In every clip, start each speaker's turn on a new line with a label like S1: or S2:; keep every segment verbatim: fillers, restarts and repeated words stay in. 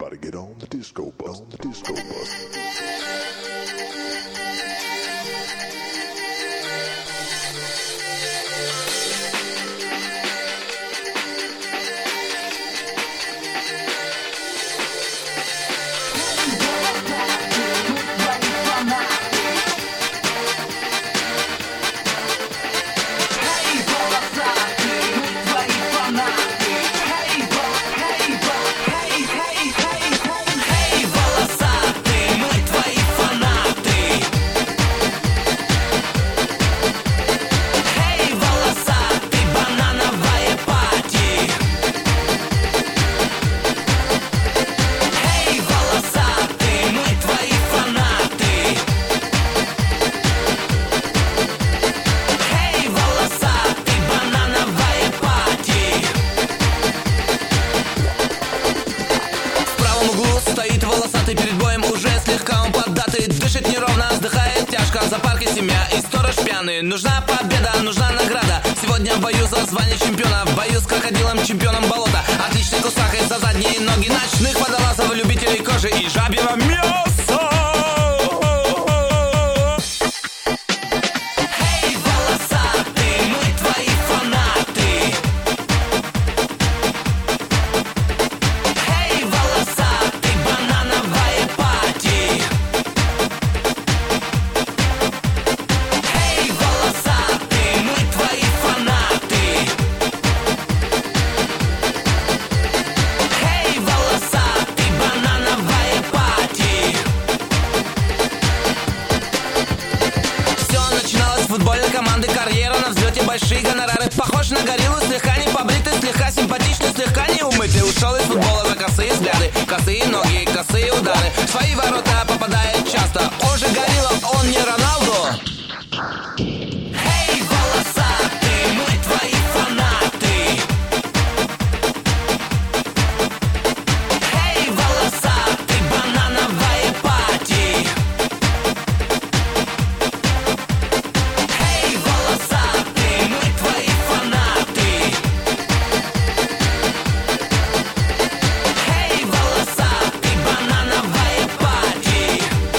S1: Everybody get on the disco bus, on the disco bus.
S2: Перед боем уже слегка он поддатый, дышит неровно, вздыхает тяжко. За паркой семья и сторож пьяный. Нужна победа, нужна награда. Сегодня в бою за звание чемпиона, в бою с крокодилом, чемпионом болота. Отличный кусак из-за задние ноги ночных водолазов, любителей кожи и жабьего мяса. Эй, волосатый, мы твои фанаты. Эй, волосатый, банановая пати. Эй, волосатый, мы твои фанаты. Эй, волосатый, банановая пати. Все начиналось с футбольной команды, карьера на взлете, большие гонорары. Похож на гориллу, слегка не побритый, слегка симпатичный, слегка не умытый. Ушел из футбола за косые взгляды, косые ноги, косые удары. В свои ворота попадает часто. Он же горилла, он не Роналду. Эй, волосатый, мы твои фанаты. Эй, волосатый, банановая пати. Эй, волосатый, мы твои фанаты. Эй, волосатый, банановая пати.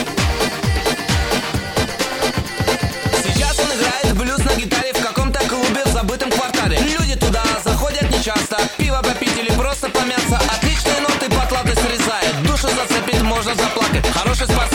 S2: Сейчас он играет блюз на гитаре в каком-то клубе в забытом квартале. Люди туда заходят нечасто, пиво попить или просто помяться. Отличные ноты потлаты срезает, душу зацепить, можно заплакать. Хороший спортсмен